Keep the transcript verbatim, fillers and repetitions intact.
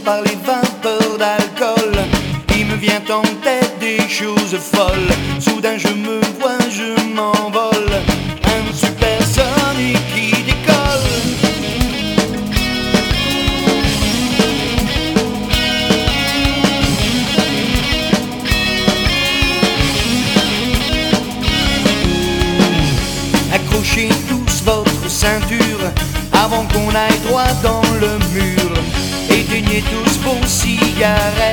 par les vapeurs d'alcool. Il me vient en tête des choses folles. Soudain je me vois, je m'envole. Un supersonique qui décolle. Accrochez tous votre ceinture avant qu'on aille droit dans le mur. Éteignez tous vos cigarettes.